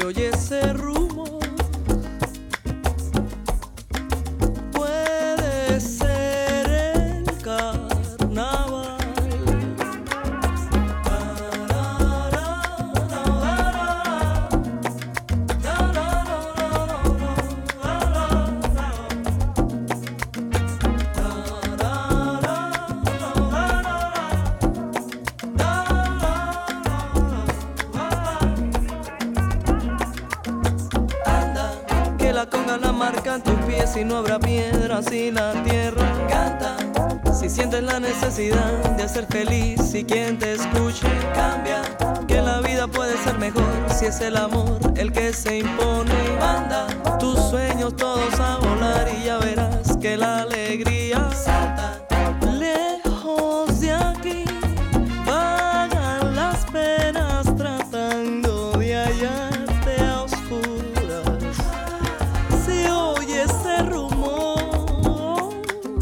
se oye ese rumor. Puede ser el carnaval. La conga la marcan tus pies y no habrá piedras y la tierra canta. Si sientes la necesidad de hacer feliz y quien te escuche cambia, que la vida puede ser mejor si es el amor el que se impone. Manda tus sueños todos a volar y ya verás que la alegría salta. Lejos de aquí vagan las penas tratando de hallarte a oscuras. Ese rumor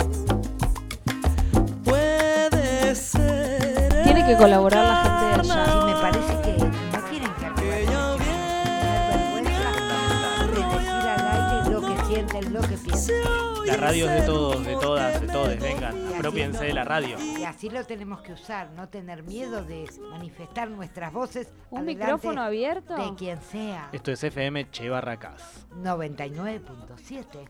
puede ser. Tiene que colaborar la gente de allá. Y me parece que no tienen que tener vergüenza de decir al aire lo que sienten, lo que piensan. La radio es de todos, de todas, de todos. Vengan, apropiense de la radio. Y así lo tenemos que usar, no tener miedo de manifestar nuestras voces. ¿Un micrófono abierto? De quien sea. Esto es FM Che Barracas 99.7.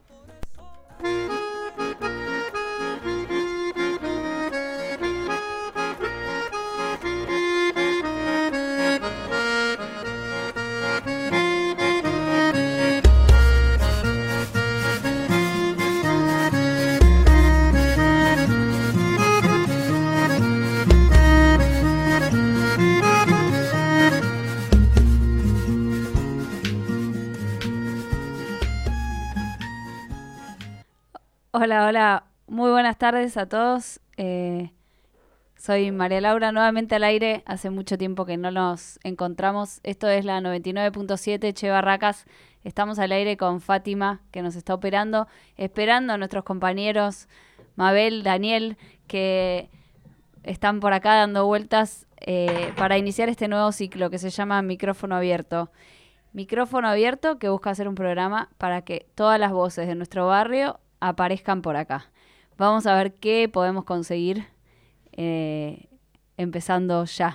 Hola, hola, muy buenas tardes a todos. Soy María Laura, nuevamente al aire. Hace mucho tiempo que no nos encontramos. Esto es la 99.7 Che Barracas. Estamos al aire con Fátima, que nos está operando, esperando a nuestros compañeros Mabel, Daniel, que están por acá dando vueltas para iniciar este nuevo ciclo que se llama Micrófono Abierto. Micrófono Abierto, que busca hacer un programa para que todas las voces de nuestro barrio aparezcan por acá. Vamos a ver qué podemos conseguir empezando ya.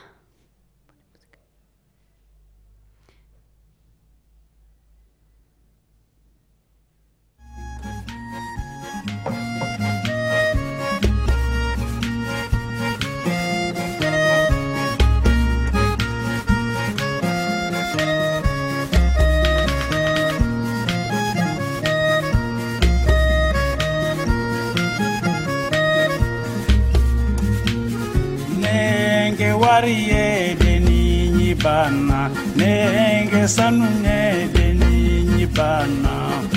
Wariye deni nyibana nenge sanunye deni nyibana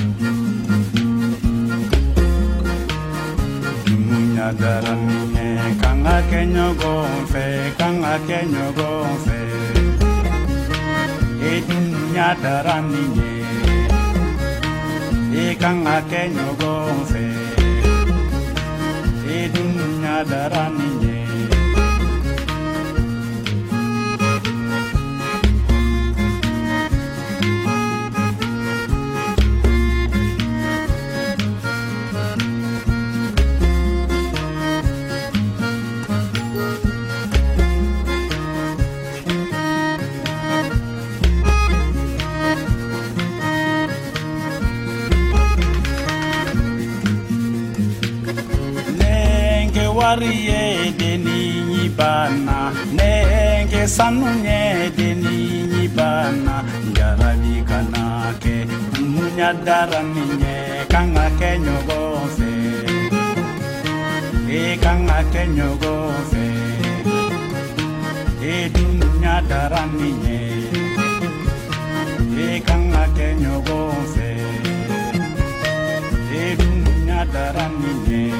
munya daramine kanga kenyo gonfe edunya daramine kanga kenyo gonfe edunya daramine. Wariye deni nyibana nenge sanunye deni nyibana jarabi kanake munyadara minye kanga kenyogofe kanga kenyogofe dunyadara minye kanga kenyogofe dunyadara minye.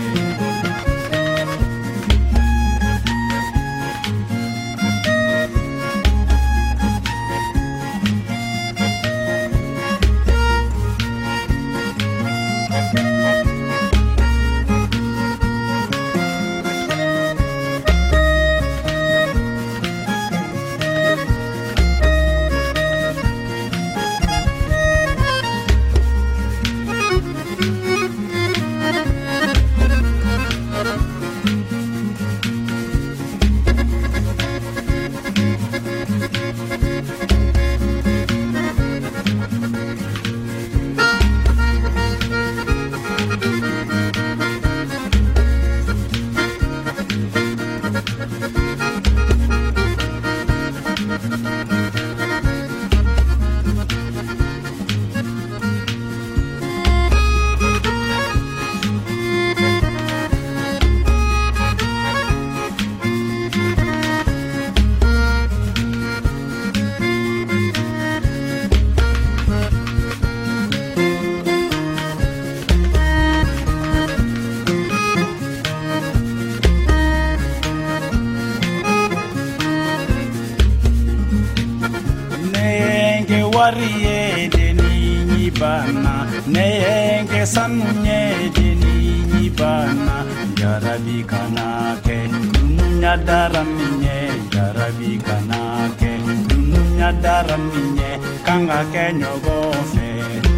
Wariye deni nyibana neyenge sanunye deni nyibana jarabi kanake dununya daraminye jarabi kanake dununya daraminye kanga kenyogofe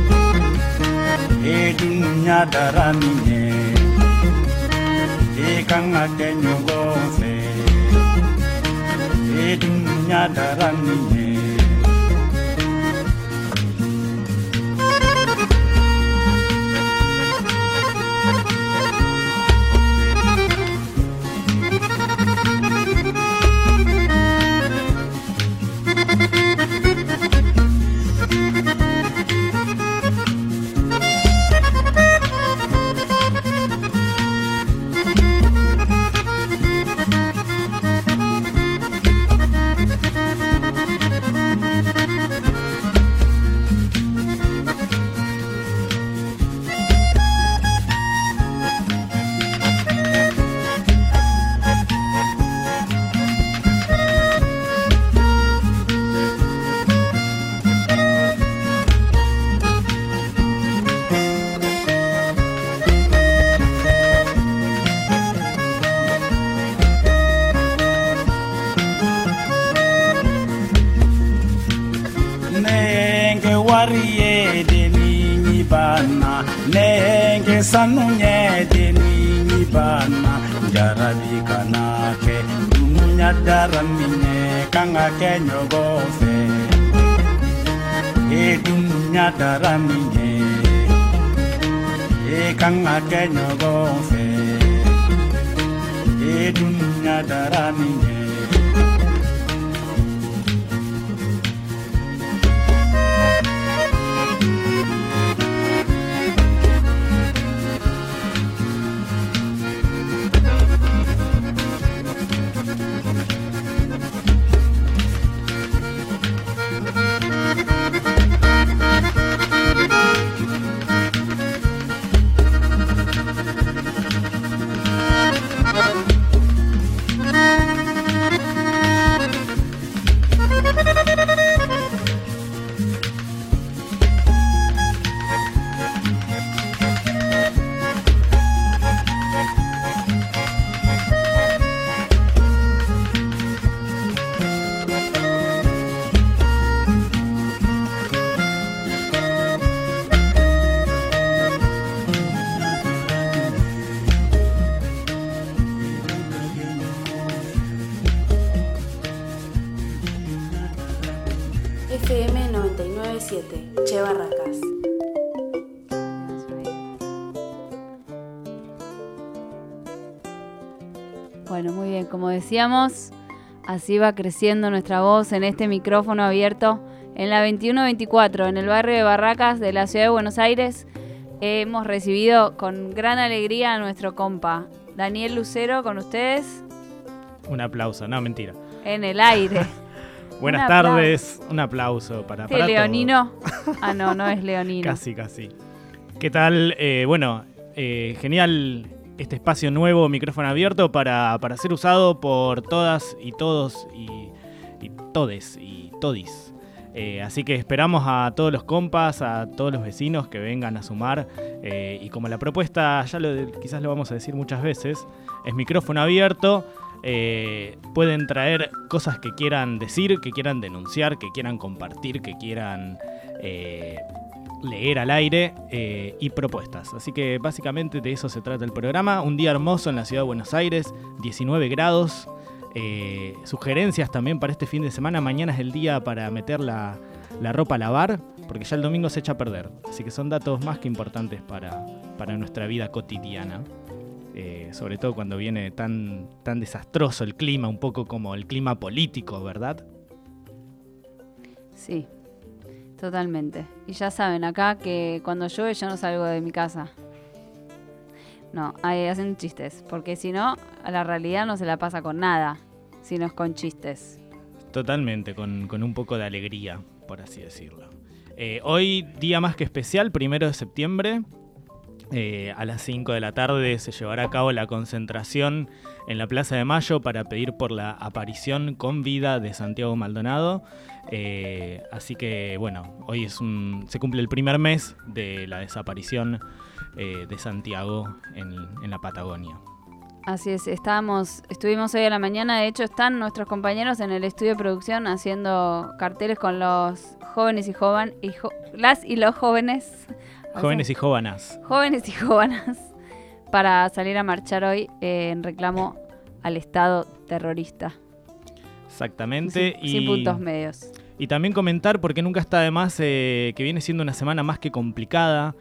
dununya daraminye kanga kenyogofe dununya daraminye. Wariye deni nyibana nenge sanunye deni nyibana jarabi kanake dununya daramine kanga kenyogofe dununya daramine kanga kenyogofe dununya daramine. FM 99.7, Che Barracas. Bueno, muy bien, como decíamos, así va creciendo nuestra voz en este micrófono abierto en la 2124, en el barrio de Barracas de la ciudad de Buenos Aires. Hemos recibido con gran alegría a nuestro compa Daniel Lucero con ustedes. Un aplauso, no, mentira. En el aire. Buenas tardes, un aplauso para Leonino. todos. Ah, no es Leonino. Casi. ¿Qué tal? Genial este espacio nuevo, micrófono abierto, para ser usado por todas y todos y todes y todis. Así que esperamos a todos los compas, a todos los vecinos que vengan a sumar. Y como la propuesta, quizás lo vamos a decir muchas veces, es micrófono abierto. Pueden traer cosas que quieran decir, que quieran denunciar, que quieran compartir, que quieran leer al aire y propuestas. Así que básicamente de eso se trata el programa. Un día hermoso en la ciudad de Buenos Aires, 19 grados. Sugerencias también para este fin de semana. Mañana es el día para meter la ropa a lavar, porque ya el domingo se echa a perder. Así que son datos más que importantes para nuestra vida cotidiana. Sobre todo cuando viene tan desastroso el clima, un poco como el clima político, ¿verdad? Sí, totalmente. Y ya saben, acá que cuando llueve yo no salgo de mi casa. No, ahí hacen chistes, porque si no, a la realidad no se la pasa con nada, sino es con chistes. Totalmente, con un poco de alegría, por así decirlo. Hoy, día más que especial, 1 de septiembre, a las 5 de la tarde se llevará a cabo la concentración en la Plaza de Mayo para pedir por la aparición con vida de Santiago Maldonado. Así que, bueno, hoy se cumple el primer mes de la desaparición de Santiago en la Patagonia. Así es, estuvimos hoy a la mañana, de hecho están nuestros compañeros en el estudio de producción haciendo carteles con los jóvenes y las y los jóvenes. Jóvenes y jóvenes. Jóvenes y jóvenes para salir a marchar hoy en reclamo al Estado terrorista. Exactamente. Sin puntos medios. Y también comentar, porque nunca está de más, que viene siendo una semana más que complicada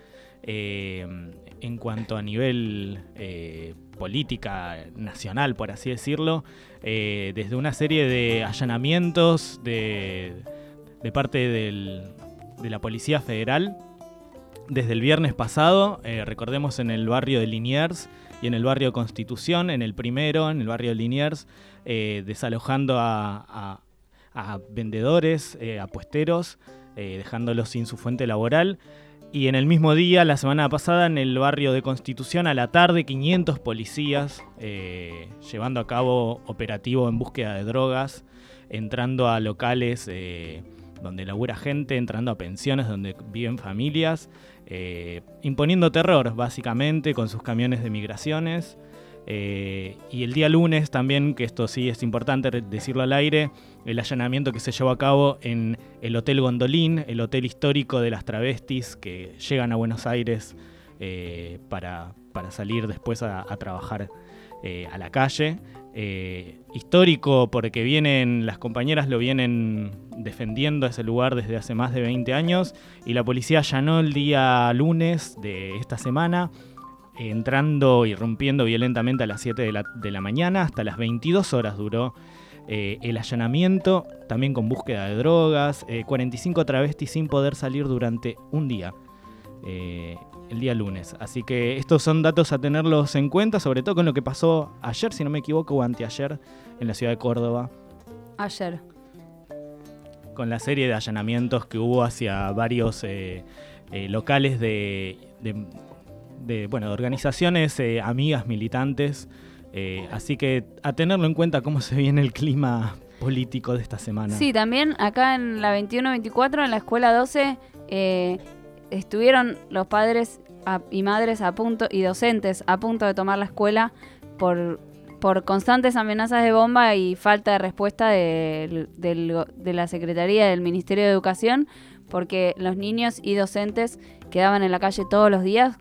en cuanto a nivel política nacional, por así decirlo, desde una serie de allanamientos de parte de la Policía Federal. Desde el viernes pasado, recordemos en el barrio de Liniers y en el barrio Constitución, en el primero, en el barrio de Liniers, desalojando a vendedores, a puesteros, dejándolos sin su fuente laboral. Y en el mismo día, la semana pasada, en el barrio de Constitución, a la tarde, 500 policías llevando a cabo operativo en búsqueda de drogas, entrando a locales donde labura gente, entrando a pensiones donde viven familias, imponiendo terror, básicamente, con sus camiones de migraciones. Y el día lunes también, que esto sí es importante decirlo al aire, el allanamiento que se llevó a cabo en el Hotel Gondolín, el hotel histórico de las travestis que llegan a Buenos Aires para salir después a trabajar a la calle. Histórico porque las compañeras lo vienen defendiendo ese lugar desde hace más de 20 años y la policía allanó el día lunes de esta semana, entrando y rompiendo violentamente a las 7 de la mañana, hasta las 22 horas duró el allanamiento, también con búsqueda de drogas, 45 travestis sin poder salir durante un día, el día lunes. Así que estos son datos a tenerlos en cuenta, sobre todo con lo que pasó ayer, si no me equivoco, o anteayer, en la ciudad de Córdoba. Ayer. Con la serie de allanamientos que hubo hacia varios locales de organizaciones amigas militantes, así que a tenerlo en cuenta cómo se viene el clima político de esta semana. Sí, también acá en la 21-24, en la escuela 12, estuvieron los padres y madres a punto y docentes a punto de tomar la escuela por constantes amenazas de bomba y falta de respuesta de la Secretaría del Ministerio de Educación, porque los niños y docentes quedaban en la calle todos los días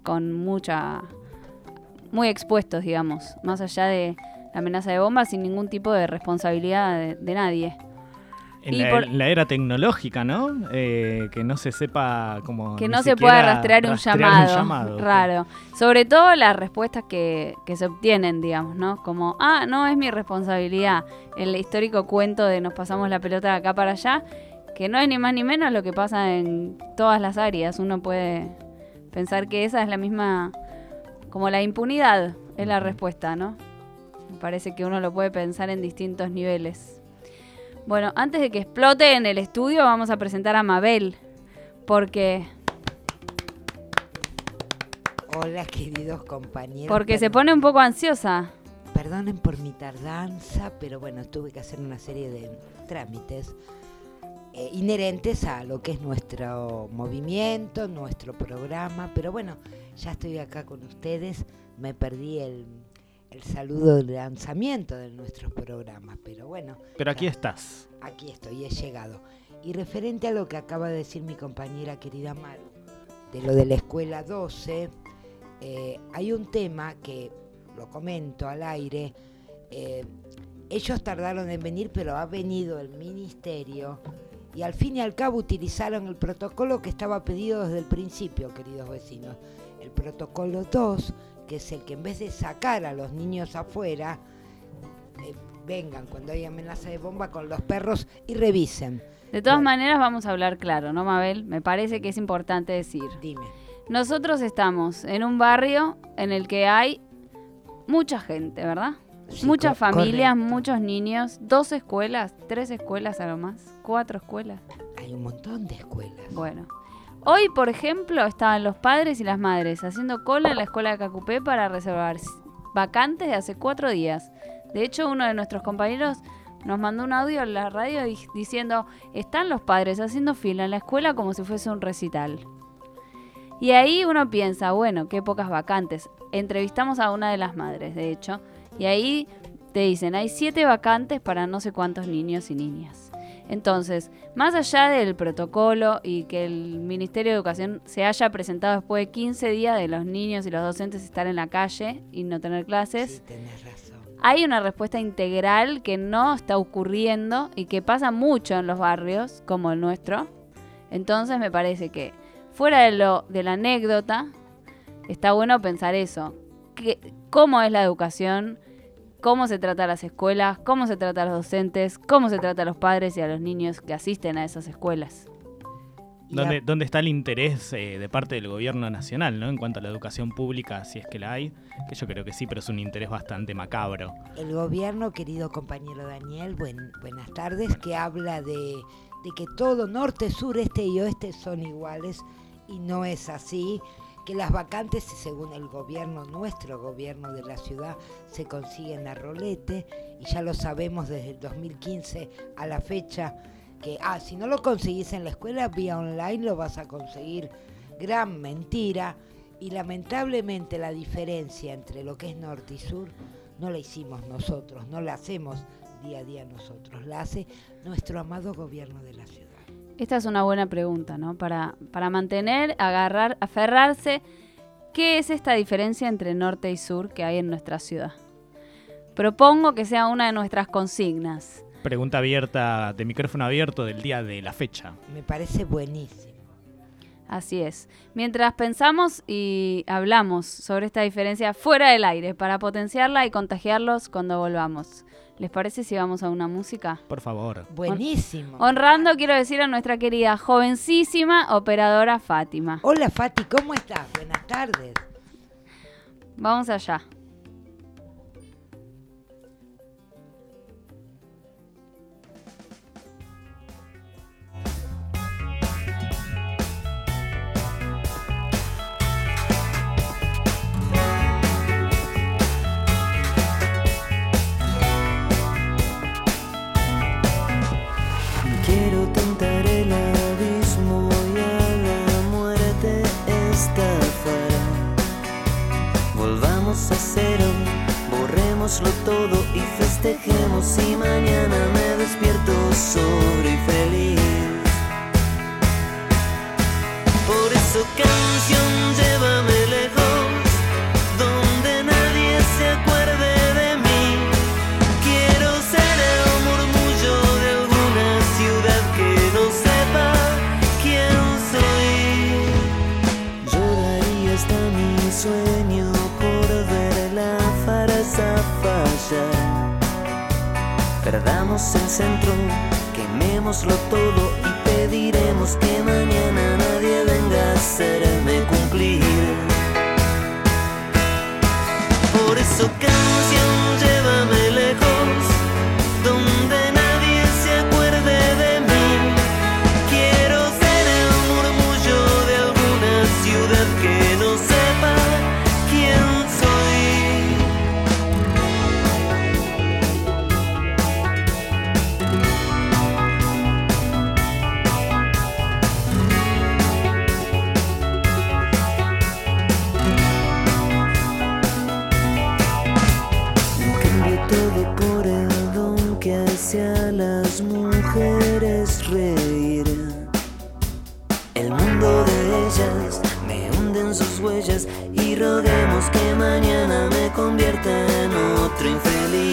muy expuestos, digamos, más allá de la amenaza de bomba, sin ningún tipo de responsabilidad de nadie. En la era tecnológica, ¿no? Que no se sepa cómo... Que no se pueda rastrear un llamado raro. Sobre todo las respuestas que se obtienen, digamos, ¿no? Como, no es mi responsabilidad. El histórico cuento de nos pasamos la pelota de acá para allá, que no es ni más ni menos lo que pasa en todas las áreas. Uno puede pensar que esa es la misma... Como la impunidad es la respuesta, ¿no? Me parece que uno lo puede pensar en distintos niveles. Bueno, antes de que explote en el estudio, vamos a presentar a Mabel, porque... Hola, queridos compañeros. Porque se pone un poco ansiosa. Perdonen por mi tardanza, pero bueno, tuve que hacer una serie de trámites inherentes a lo que es nuestro movimiento, nuestro programa, pero bueno, ya estoy acá con ustedes. Me perdí el saludo del lanzamiento de nuestros programas, pero bueno. Pero aquí estás. Aquí estoy, he llegado. Y referente a lo que acaba de decir mi compañera querida Maru, de lo de la escuela 12, hay un tema que lo comento al aire. Ellos tardaron en venir, pero ha venido el ministerio y al fin y al cabo utilizaron el protocolo que estaba pedido desde el principio, queridos vecinos. El protocolo 2, que es el que en vez de sacar a los niños afuera, vengan cuando hay amenaza de bomba con los perros y revisen. De todas Bueno. maneras vamos a hablar claro, ¿no, Mabel? Me parece que es importante decir. Dime. Nosotros estamos en un barrio en el que hay mucha gente, ¿verdad? Sí, Muchas familias, correcto. muchos niños, 2 escuelas, 3 escuelas a lo más, 4 escuelas. Hay un montón de escuelas. Bueno, hoy, por ejemplo, estaban los padres y las madres haciendo cola en la escuela de Cacupé para reservar vacantes de hace 4 días. De hecho, uno de nuestros compañeros nos mandó un audio en la radio diciendo, están los padres haciendo fila en la escuela como si fuese un recital. Y ahí uno piensa, bueno, qué pocas vacantes. Entrevistamos a una de las madres, de hecho, y ahí te dicen, hay 7 vacantes para no sé cuántos niños y niñas. Entonces, más allá del protocolo y que el Ministerio de Educación se haya presentado después de 15 días de los niños y los docentes estar en la calle y no tener clases, Sí, tenés razón. hay una respuesta integral que no está ocurriendo y que pasa mucho en los barrios como el nuestro. Entonces me parece que fuera de la anécdota, está bueno pensar eso. ¿Cómo es la educación? ¿Cómo se trata a las escuelas? ¿Cómo se trata a los docentes? ¿Cómo se trata a los padres y a los niños que asisten a esas escuelas? ¿Dónde está el interés de parte del gobierno nacional, ¿no? En cuanto a la educación pública, si es que la hay? Que yo creo que sí, pero es un interés bastante macabro. El gobierno, querido compañero Daniel, buenas tardes, que habla de que todo norte, sur, este y oeste son iguales, y no es así, que las vacantes, según el gobierno, nuestro gobierno de la ciudad, se consiguen a rolete, y ya lo sabemos desde el 2015 a la fecha, que si no lo conseguís en la escuela, vía online lo vas a conseguir. Gran mentira, y lamentablemente la diferencia entre lo que es norte y sur no la hicimos nosotros, no la hacemos día a día nosotros, la hace nuestro amado gobierno de la ciudad. Esta es una buena pregunta, ¿no? Para mantener, aferrarse. ¿Qué es esta diferencia entre norte y sur que hay en nuestra ciudad? Propongo que sea una de nuestras consignas. Pregunta abierta, de micrófono abierto del día de la fecha. Me parece buenísimo. Así es. Mientras pensamos y hablamos sobre esta diferencia fuera del aire para potenciarla y contagiarlos cuando volvamos. ¿Les parece si vamos a una música? Por favor. Buenísimo. Honrando, quiero decir, a nuestra querida jovencísima operadora Fátima. Hola Fati, ¿cómo estás? Buenas tardes. Vamos allá. Quiero tentar el abismo y a la muerte estafar. Volvamos a cero, borrémoslo todo y festejemos. Y mañana me despierto sobre y feliz. Por eso, canción, llévame lejos, donde nadie se acuerde de mí. Quiero ser el murmullo de alguna ciudad que no sepa quién soy. Yo daría hasta mi sueño por ver la farsa fallar. Perdamos el centro, quemémoslo todo y pediremos que mañana nadie venga a hacerme cumplir. Por eso, canción, llévame lejos, donde nadie se acuerde de mí. Quiero ser el murmullo de alguna ciudad que no sepa quién soy. Cambio todo por el don que hace a las mujeres reír. El mundo de ellas me hunde en sus huellas y roguemos que mañana me convierta en otro infeliz.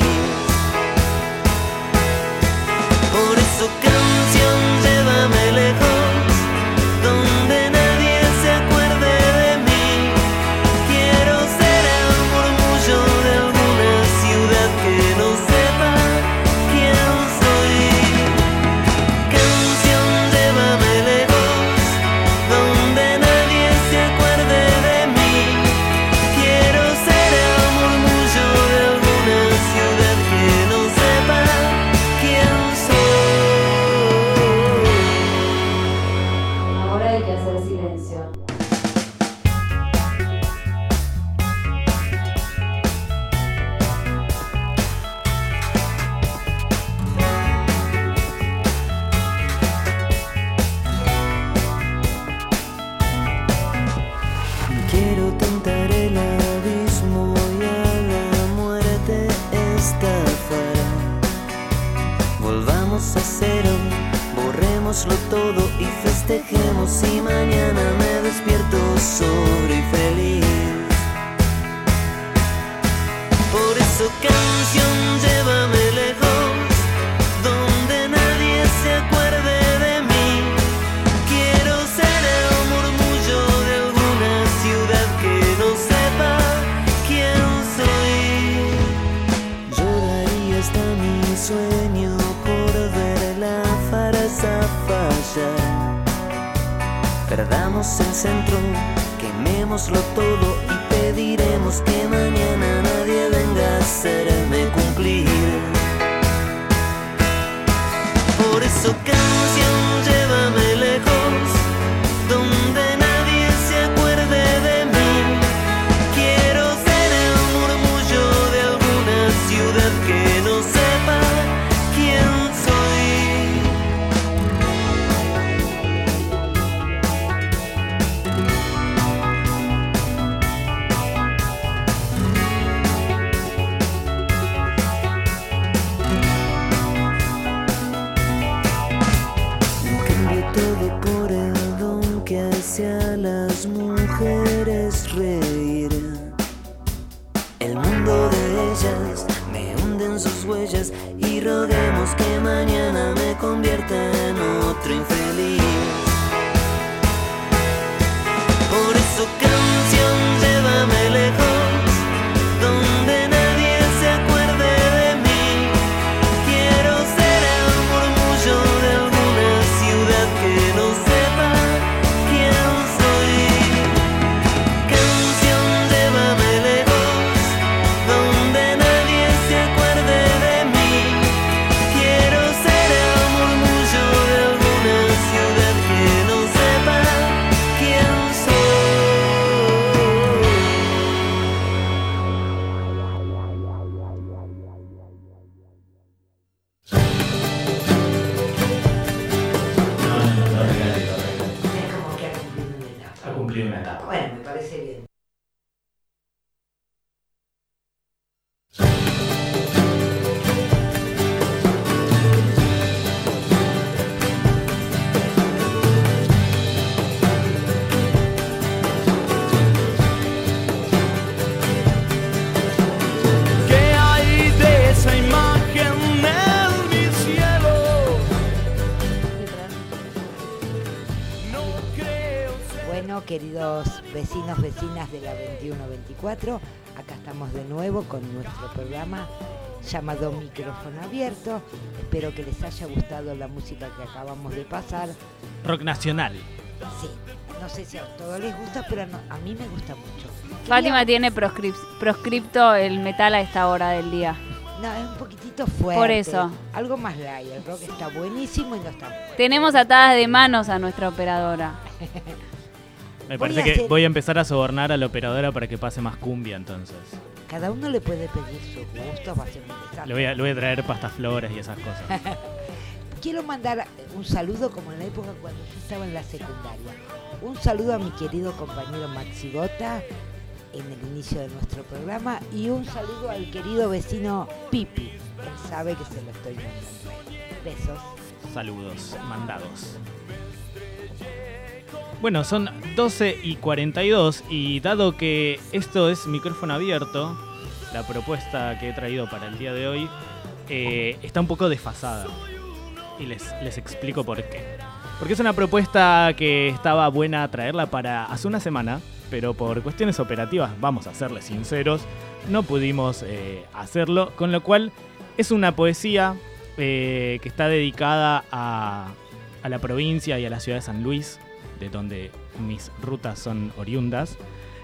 Por eso, canción, llévame lejos, donde nadie se acuerde de mí. Quiero ser el murmullo de alguna ciudad que no sepa quién soy. Canción, silencio. Quiero tentar el abismo y a la muerte estafar. Volvamos a cero, borrémoslo todo y festejemos. Y mañana me despierto sobre y feliz. Por eso, canción, llévame lejos, donde nadie se acuerde de mí. Quiero ser el murmullo de alguna ciudad que no sepa quién soy. Yo daría hasta mi sueño por ver la farsa fallar. Perdamos el centro, quemémoslo todo y pediremos que mañana nadie venga a hacerme cumplir. Por eso, canción, llévame lejos, donde nadie se acuerde de mí. Quiero ser el murmullo de alguna ciudad que no sepa quién soy. Cambio todo por el don que hace a las mujeres reír. El mundo de ellas me hunde en sus huellas y roguemos que mañana me convierta en otro infeliz. Por eso, canción, llévame lejos, donde nadie se acuerde de mí. Quiero ser el murmullo de alguna ciudad que no sepa quién soy. Canción, llévame lejos, donde nadie se acuerde de mí. Quiero ser el murmullo de alguna ciudad que no sepa quién soy. Es como que ha cumplido una etapa. Ha cumplido una etapa. Bueno, me parece bien. ¿Qué hay de esa imagen en mi cielo? No creo ser. Bueno, queridos vecinos, vecinas de la 2124, acá estamos de nuevo con nuestro programa llamado Micrófono Abierto. Espero que les haya gustado la música que acabamos de pasar. Rock nacional. Sí, no sé si a todos les gusta, pero a mí me gusta mucho. Fátima tiene proscripto el metal a esta hora del día. No, es un poquitito fuerte. Por eso. Algo más light. El rock está buenísimo y no está bueno. Tenemos atadas de manos a nuestra operadora. Me Voy parece a que hacer- voy a empezar a sobornar a la operadora para que pase más cumbia entonces. Cada uno le puede pedir sus gustos, va a ser un desastre. Le voy a traer pastaflores y esas cosas. Quiero mandar un saludo como en la época cuando yo estaba en la secundaria. Un saludo a mi querido compañero Maxi Gota en el inicio de nuestro programa y un saludo al querido vecino Pipi. Él sabe que se lo estoy mandando. Besos. Saludos mandados. Bueno, son 12:42 y dado que esto es micrófono abierto, la propuesta que he traído para el día de hoy está un poco desfasada. Y les explico por qué. Porque es una propuesta que estaba buena traerla para hace una semana, pero por cuestiones operativas, vamos a serles sinceros, no pudimos hacerlo, con lo cual es una poesía que está dedicada a la provincia y a la ciudad de San Luis, de donde mis rutas son oriundas.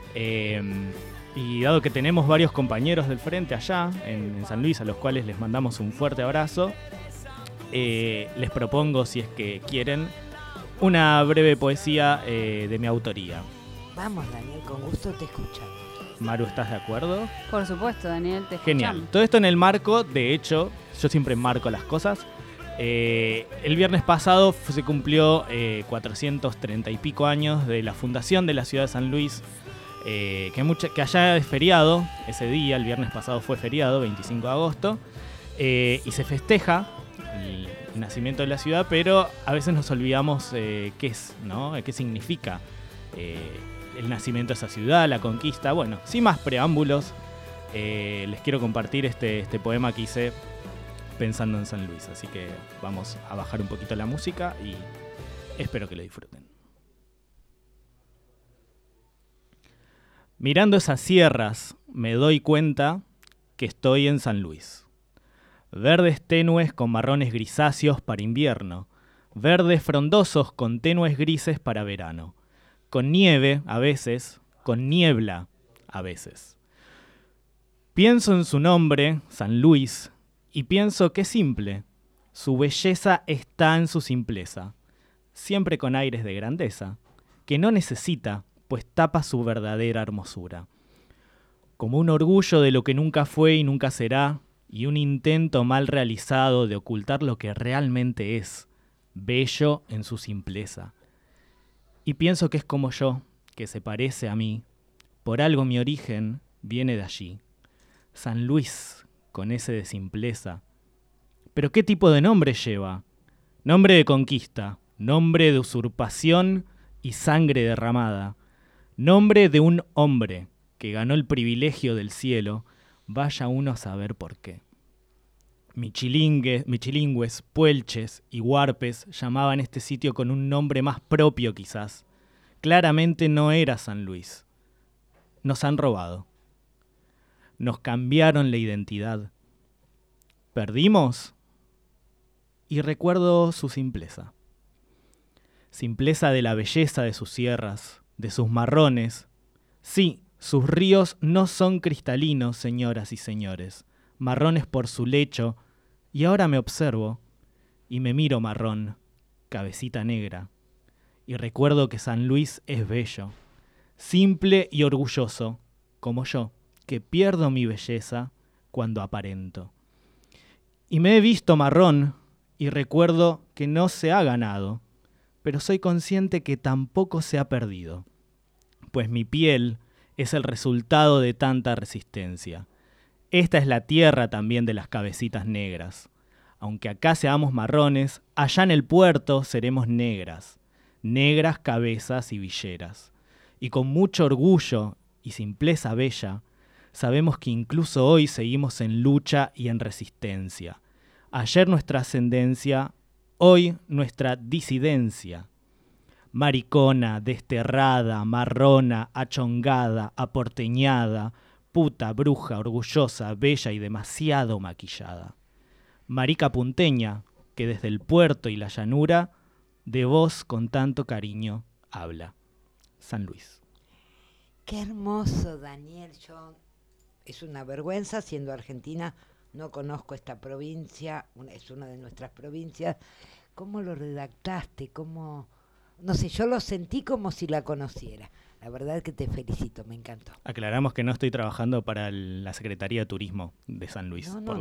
Y dado que tenemos varios compañeros del frente allá, en San Luis, a los cuales les mandamos un fuerte abrazo, les propongo, si es que quieren, una breve poesía de mi autoría. Vamos, Daniel, con gusto te escuchamos. Maru, ¿estás de acuerdo? Por supuesto, Daniel, te escuchamos. Genial. Todo esto en el marco, de hecho, yo siempre marco las cosas. El viernes pasado se cumplió 430 y pico años de la fundación de la ciudad de San Luis, que allá es feriado, ese día, el viernes pasado fue feriado, 25 de agosto, y se festeja el nacimiento de la ciudad, pero a veces nos olvidamos qué es, ¿no? Qué significa el nacimiento de esa ciudad, la conquista. Bueno, sin más preámbulos, les quiero compartir este poema que hice pensando en San Luis, así que vamos a bajar un poquito la música y espero que lo disfruten. Mirando esas sierras me doy cuenta que estoy en San Luis. Verdes tenues con marrones grisáceos para invierno, verdes frondosos con tenues grises para verano, con nieve a veces, con niebla a veces. Pienso en su nombre, San Luis, y pienso que es simple. Su belleza está en su simpleza, siempre con aires de grandeza, que no necesita, pues tapa su verdadera hermosura. Como un orgullo de lo que nunca fue y nunca será, y un intento mal realizado de ocultar lo que realmente es, bello en su simpleza. Y pienso que es como yo, que se parece a mí, por algo mi origen viene de allí. San Luis, con ese de simpleza. Pero ¿qué tipo de nombre lleva? Nombre de conquista, nombre de usurpación y sangre derramada. Nombre de un hombre que ganó el privilegio del cielo, vaya uno a saber por qué. Michilingües, puelches y huarpes llamaban este sitio con un nombre más propio quizás. Claramente no era San Luis. Nos han robado. Nos cambiaron la identidad. ¿Perdimos? Y recuerdo su simpleza. Simpleza de la belleza de sus sierras, de sus marrones. Sí, sus ríos no son cristalinos, señoras y señores, marrones por su lecho, y ahora me observo y me miro marrón, cabecita negra, y recuerdo que San Luis es bello, simple y orgulloso, como yo, que pierdo mi belleza cuando aparento. Y me he visto marrón y recuerdo que no se ha ganado, pero soy consciente que tampoco se ha perdido, pues mi piel es el resultado de tanta resistencia. Esta es la tierra también de las cabecitas negras. Aunque acá seamos marrones, allá en el puerto seremos negras, negras cabezas y villeras. Y con mucho orgullo y simpleza bella, sabemos que incluso hoy seguimos en lucha y en resistencia. Ayer nuestra ascendencia, hoy nuestra disidencia. Maricona, desterrada, marrona, achongada, aporteñada, puta, bruja, orgullosa, bella y demasiado maquillada. Marica punteña, que desde el puerto y la llanura, de vos con tanto cariño habla. San Luis. Qué hermoso, Daniel. Es una vergüenza, siendo argentina, no conozco esta provincia, es una de nuestras provincias. ¿Cómo lo redactaste? ¿Cómo? No sé, yo lo sentí como si la conociera. La verdad es que te felicito, me encantó. Aclaramos que no estoy trabajando para la Secretaría de Turismo de San Luis. No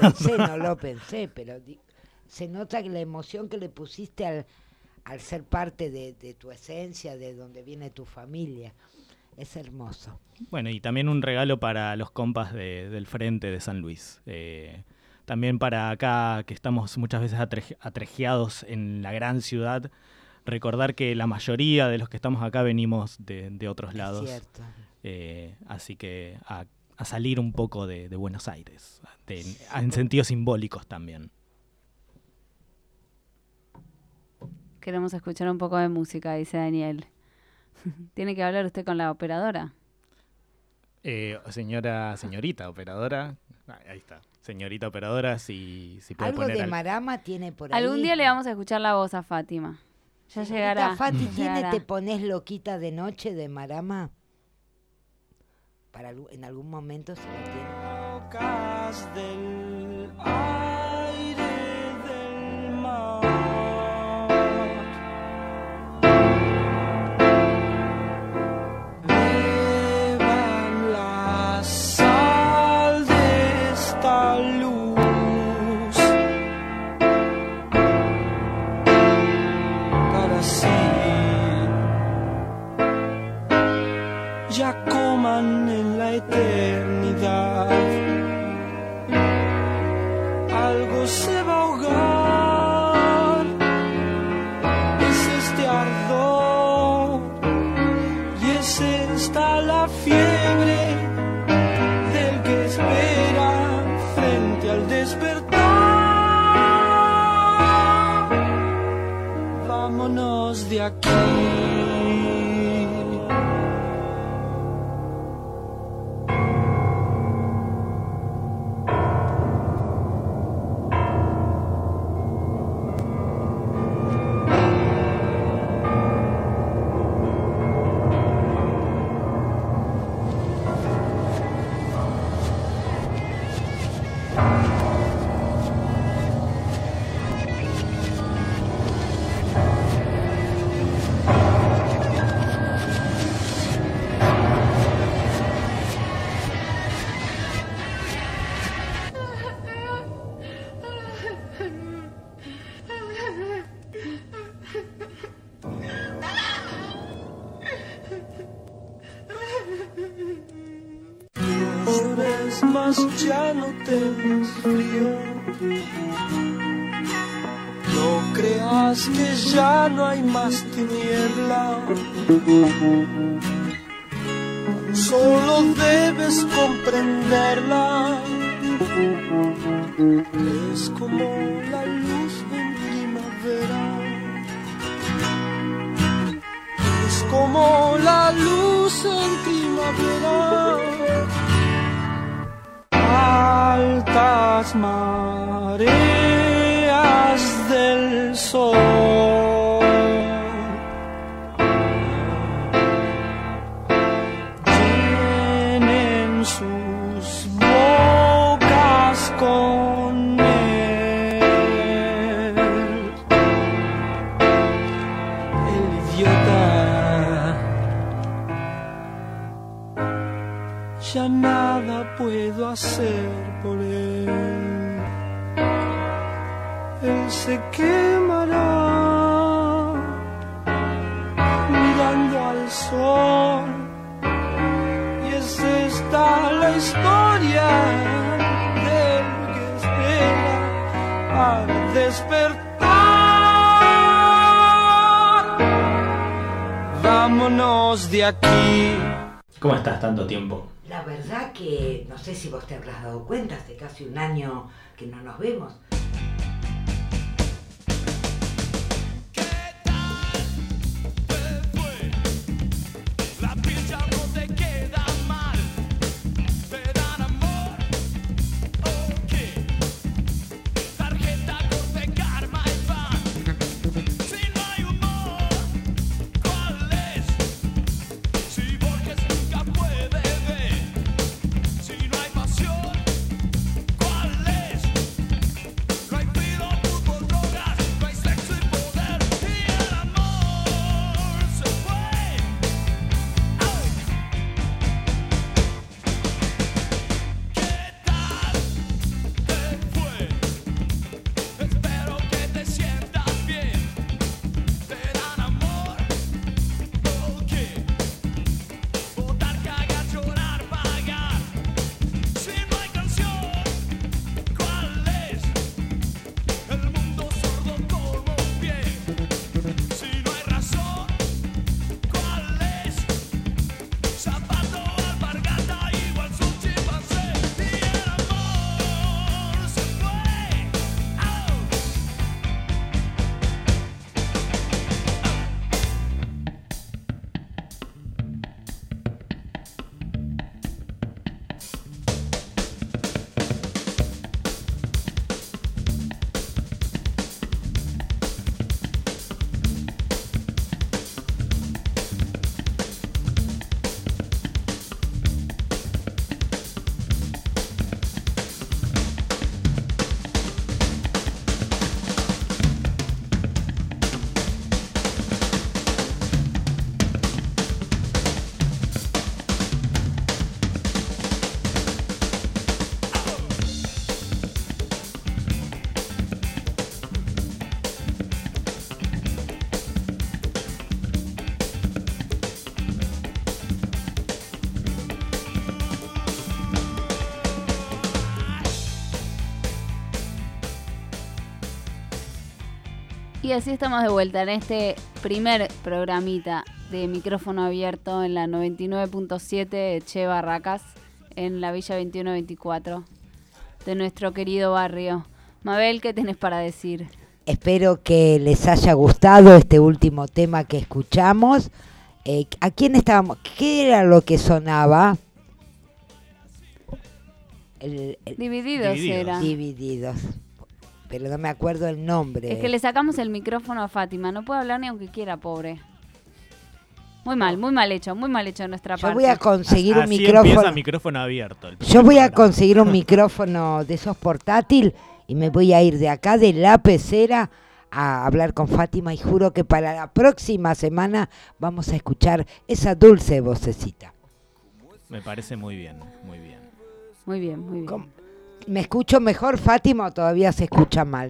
lo pensé, pero se nota que la emoción que le pusiste al ser parte de tu esencia, de donde viene tu familia. Es hermoso. Bueno, y también un regalo para los compas del frente de San Luis. También para acá, que estamos muchas veces atregiados en la gran ciudad, recordar que la mayoría de los que estamos acá venimos de otros lados. Es cierto. Así que a salir un poco de Buenos Aires, en sentidos simbólicos también. Queremos escuchar un poco de música, dice Daniel. ¿Tiene que hablar usted con la operadora? Señorita operadora. Ahí está. Señorita operadora, si puede algo poner de Marama tiene por ahí. Algún día le vamos a escuchar la voz a Fátima. Ya llegará. Fati, llegará. ¿Te pones loquita de noche de Marama? En algún momento se lo tiene. Locas del aire del mar, así. Ya coman en la eternidad, algo se va a ahogar, es este ardor y es esta la fiebre del que espera frente al despertar. Vámonos de aquí. Más ya no tengas frío, no creas que ya no hay más tiniebla, solo debes comprenderla, es como la luz en primavera, es como la luz en primavera. Altas mareas del sol llenen sus bocas con él. El idiota ya nada puedo hacer por él. Él se quemará mirando al sol. Y es esta la historia del que espera para despertar. Vámonos de aquí. ¿Cómo estás tanto tiempo? La verdad que no sé si vos te habrás dado cuenta, hace casi un año que no nos vemos. Y así estamos de vuelta en este primer programita de micrófono abierto en la 99.7 de Che Barracas, en la Villa 2124 de nuestro querido barrio. Mabel, ¿qué tenés para decir? Espero que les haya gustado este último tema que escuchamos. ¿A quién estábamos? ¿Qué era lo que sonaba? Divididos era. Divididos. Pero no me acuerdo el nombre. Es que le sacamos el micrófono a Fátima. No puede hablar ni aunque quiera, pobre. Muy mal hecho de nuestra parte. Yo voy a conseguir un Así micrófono. empieza micrófono abierto. Yo voy a conseguir un micrófono de esos portátil y me voy a ir de acá, de la pecera, a hablar con Fátima y juro que para la próxima semana vamos a escuchar esa dulce vocecita. Me parece muy bien, muy bien. Muy bien, muy bien. ¿Cómo? ¿Me escucho mejor, Fátima, o todavía se escucha mal?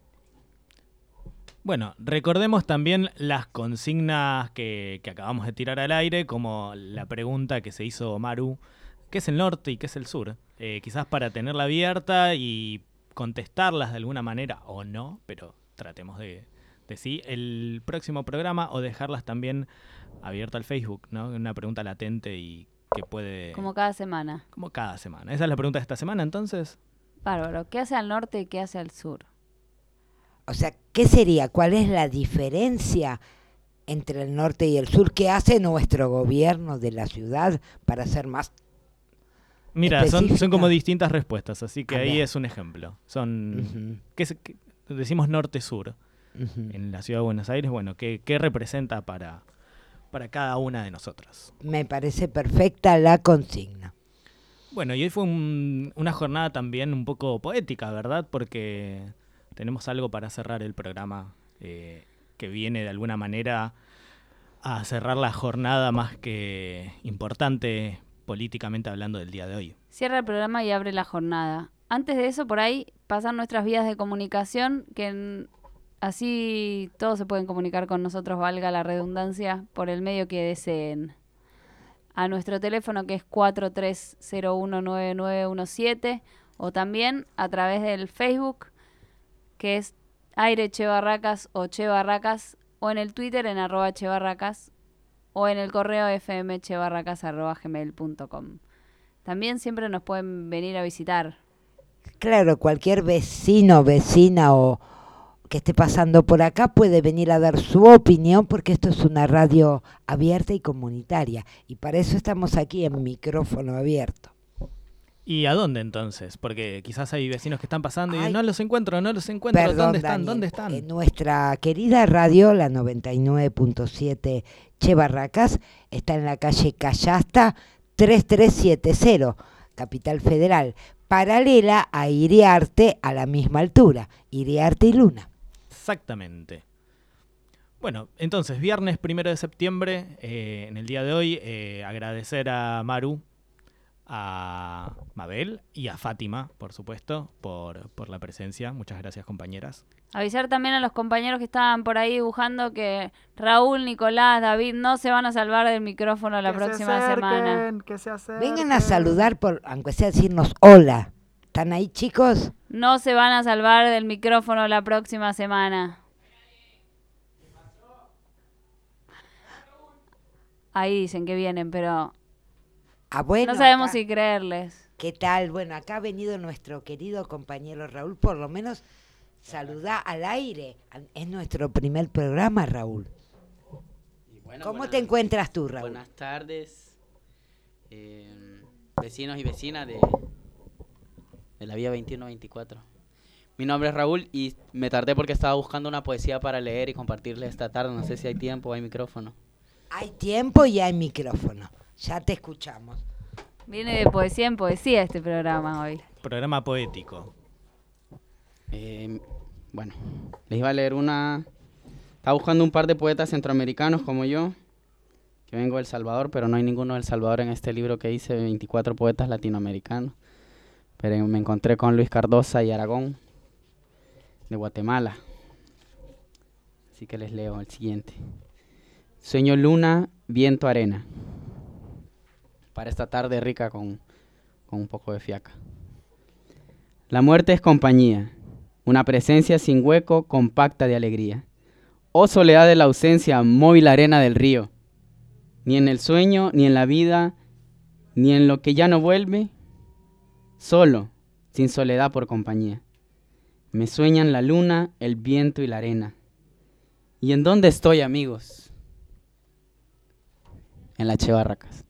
Bueno, recordemos también las consignas que acabamos de tirar al aire, como la pregunta que se hizo Maru, ¿qué es el norte y qué es el sur? Quizás para tenerla abierta y contestarlas de alguna manera o no, pero tratemos de sí, el próximo programa, o dejarlas también abierta al Facebook, ¿no? Una pregunta latente y que puede... Como cada semana. Como cada semana. Esa es la pregunta de esta semana, entonces. Bárbaro. ¿Qué hace al norte y qué hace al sur? O sea, ¿qué sería? ¿Cuál es la diferencia entre el norte y el sur? ¿Qué hace nuestro gobierno de la ciudad para ser más Mira, son específica? como distintas respuestas, así que A ahí ver. es un ejemplo. Son... Ujú, decimos norte-sur ujú. en la ciudad de Buenos Aires. Bueno, ¿qué representa para cada una de nosotras? Me parece perfecta la consigna. Bueno, y hoy fue una jornada también un poco poética, ¿verdad? Porque tenemos algo para cerrar el programa que viene de alguna manera a cerrar la jornada más que importante políticamente hablando del día de hoy. Cierra el programa y abre la jornada. Antes de eso, por ahí pasan nuestras vías de comunicación, así todos se pueden comunicar con nosotros, valga la redundancia, por el medio que deseen. A nuestro teléfono, que es 43019917, o también a través del Facebook, que es Aire Che Barracas o Che Barracas, o en el Twitter en @chebarracas, o en el correo fmchebarracas@gmail.com. También siempre nos pueden venir a visitar. Claro, cualquier vecino, vecina o que esté pasando por acá puede venir a dar su opinión, porque esto es una radio abierta y comunitaria, y para eso estamos aquí en micrófono abierto. ¿Y a dónde entonces? Porque quizás hay vecinos que están pasando y Ay, no los encuentro. Perdón, ¿Dónde están? Daniel, ¿Dónde están? En nuestra querida radio, la 99.7 Che Barracas, está en la calle Callasta 3370, Capital Federal, paralela a Iriarte, a la misma altura, Iriarte y Luna. Exactamente. Bueno, entonces, viernes 1 de septiembre, en el día de hoy, agradecer a Maru, a Mabel y a Fátima, por supuesto, por la presencia. Muchas gracias, compañeras. Avisar también a los compañeros que estaban por ahí dibujando que Raúl, Nicolás, David no se van a salvar del micrófono la próxima semana. Que se acerquen. Vengan a saludar, aunque sea decirnos hola. ¿Están ahí, chicos? No se van a salvar del micrófono la próxima semana. Ahí dicen que vienen, pero Bueno, no sabemos acá, si creerles. ¿qué tal? Bueno, acá ha venido nuestro querido compañero Raúl, por lo menos saluda al aire. Es nuestro primer programa, Raúl. Y bueno, ¿Cómo buenas- te encuentras tú, Raúl? Buenas tardes, vecinos y vecinas de la vía 2124. Mi nombre es Raúl y me tardé porque estaba buscando una poesía para leer y compartirles esta tarde. No sé si hay tiempo o hay micrófono. Hay tiempo y hay micrófono. Ya te escuchamos. Viene de poesía en poesía este programa hoy. Programa poético. Bueno, les iba a leer una... Estaba buscando un par de poetas centroamericanos como yo, que vengo de El Salvador, pero no hay ninguno de El Salvador en este libro que hice, 24 poetas latinoamericanos. Pero me encontré con Luis Cardosa y Aragón, de Guatemala. Así que les leo el siguiente. Sueño luna, viento arena. Para esta tarde rica con un poco de fiaca. La muerte es compañía, una presencia sin hueco, compacta de alegría. Oh soledad de la ausencia, móvil arena del río. Ni en el sueño, ni en la vida, ni en lo que ya no vuelve. Solo, sin soledad por compañía. Me sueñan la luna, el viento y la arena. ¿Y en dónde estoy, amigos? En la Che Barracas.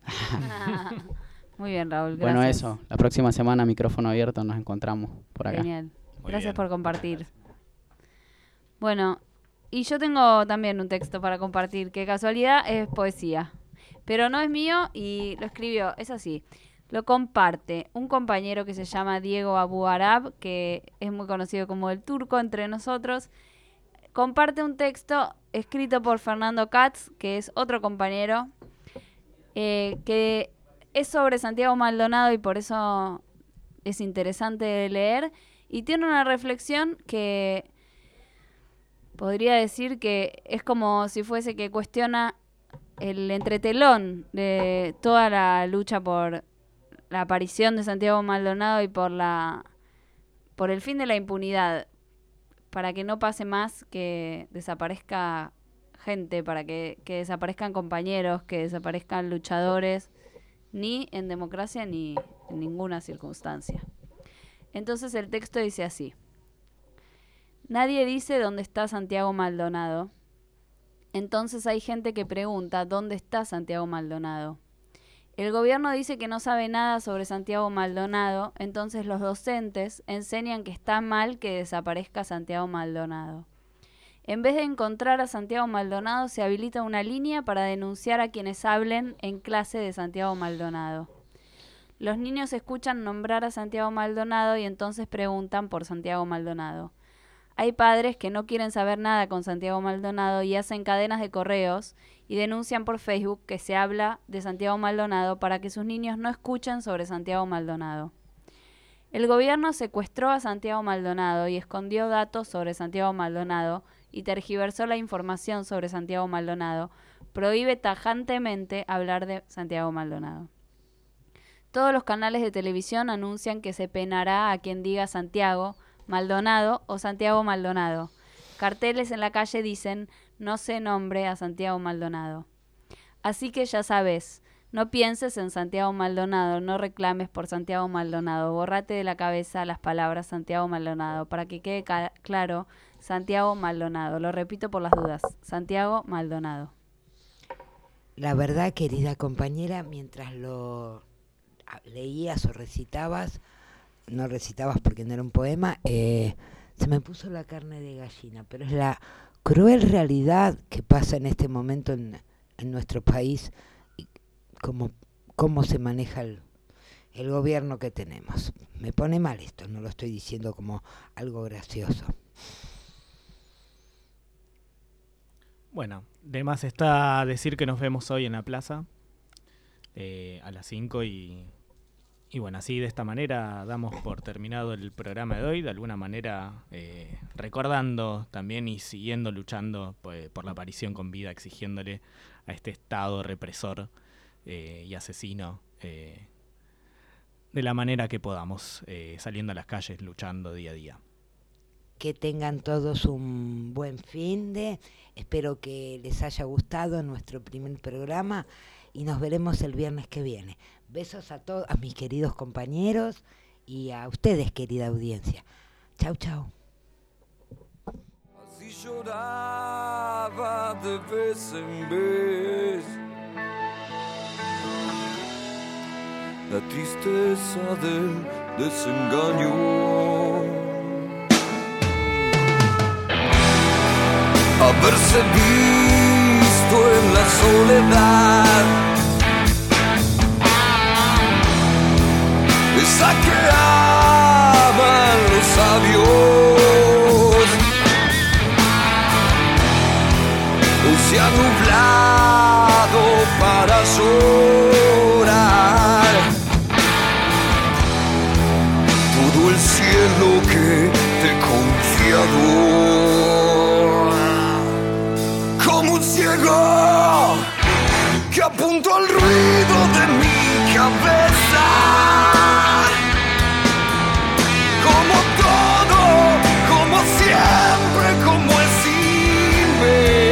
Muy bien, Raúl, gracias. Bueno, eso. La próxima semana, micrófono abierto, nos encontramos por acá. Genial. Muy Gracias bien. por compartir. Bueno, y yo tengo también un texto para compartir, que casualidad es poesía. Pero no es mío y lo escribió, es así. Lo comparte un compañero que se llama Diego Abu Arab, que es muy conocido como el Turco entre nosotros. Comparte un texto escrito por Fernando Katz, que es otro compañero, que es sobre Santiago Maldonado y por eso es interesante de leer. Y tiene una reflexión que podría decir que es como si fuese que cuestiona el entretelón de toda la lucha por la aparición de Santiago Maldonado y por el fin de la impunidad, para que no pase más que desaparezca gente, para que desaparezcan compañeros, que desaparezcan luchadores, ni en democracia ni en ninguna circunstancia. Entonces el texto dice así: nadie dice dónde está Santiago Maldonado. Entonces hay gente que pregunta dónde está Santiago Maldonado. El gobierno dice que no sabe nada sobre Santiago Maldonado, entonces los docentes enseñan que está mal que desaparezca Santiago Maldonado. En vez de encontrar a Santiago Maldonado, se habilita una línea para denunciar a quienes hablen en clase de Santiago Maldonado. Los niños escuchan nombrar a Santiago Maldonado y entonces preguntan por Santiago Maldonado. Hay padres que no quieren saber nada con Santiago Maldonado y hacen cadenas de correos y denuncian por Facebook que se habla de Santiago Maldonado para que sus niños no escuchen sobre Santiago Maldonado. El gobierno secuestró a Santiago Maldonado y escondió datos sobre Santiago Maldonado y tergiversó la información sobre Santiago Maldonado. Prohíbe tajantemente hablar de Santiago Maldonado. Todos los canales de televisión anuncian que se penará a quien diga Santiago Maldonado o Santiago Maldonado. Carteles en la calle dicen: no se nombre a Santiago Maldonado. Así que ya sabes, no pienses en Santiago Maldonado, no reclames por Santiago Maldonado, bórrate de la cabeza las palabras Santiago Maldonado, para que quede claro, Santiago Maldonado. Lo repito por las dudas, Santiago Maldonado. La verdad, querida compañera, mientras lo leías o recitabas, no recitabas porque no era un poema, se me puso la carne de gallina, pero es la cruel realidad que pasa en este momento en nuestro país, y cómo se maneja el gobierno que tenemos. Me pone mal esto, no lo estoy diciendo como algo gracioso. Bueno, de más está decir que nos vemos hoy en la plaza a las 5 y bueno, así de esta manera damos por terminado el programa de hoy, de alguna manera recordando también y siguiendo luchando por la aparición con vida, exigiéndole a este Estado represor y asesino de la manera que podamos, saliendo a las calles, luchando día a día. Que tengan todos un buen fin de, espero que les haya gustado nuestro primer programa y nos veremos el viernes que viene. Besos a todos, a mis queridos compañeros y a ustedes, querida audiencia. Chau, chau. Así lloraba de vez en vez la tristeza del desengaño. Haberse visto en la soledad, esa que aman los sabios, hoy se ha nublado para llorar todo el cielo que te he confiado. Como un ciego que apuntó al ruido de mi cabeza, como todo, como siempre, como es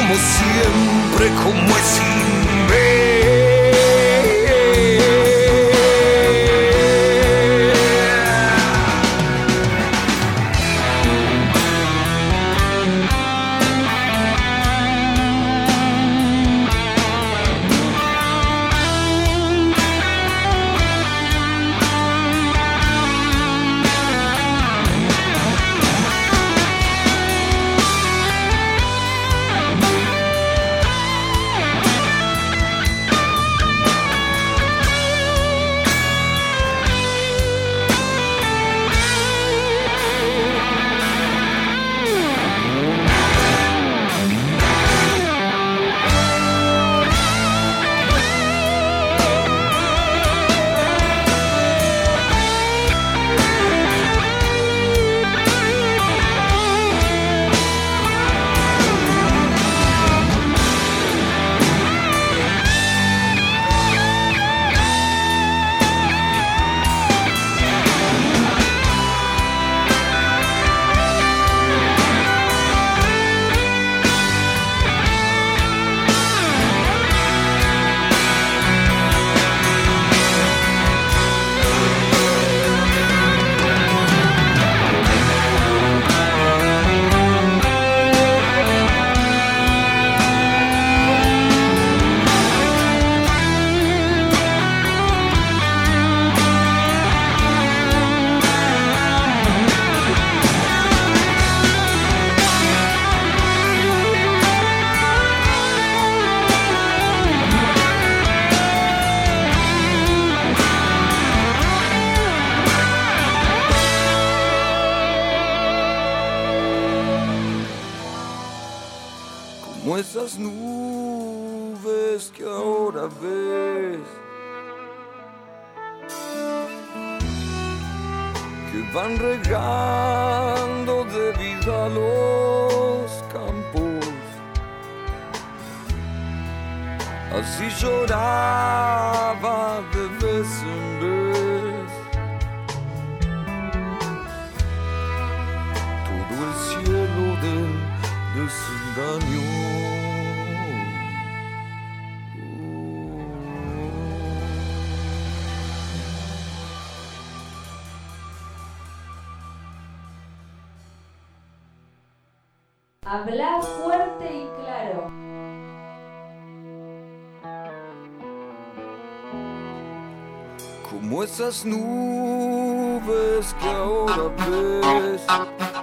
como siempre, como es sin ver. Como esas nubes que ahora ves, que van regando de vida los campos. Así lloraba de vez en vez todo el cielo del desengaño. Habla fuerte y claro. Como esas nubes que ahora ves,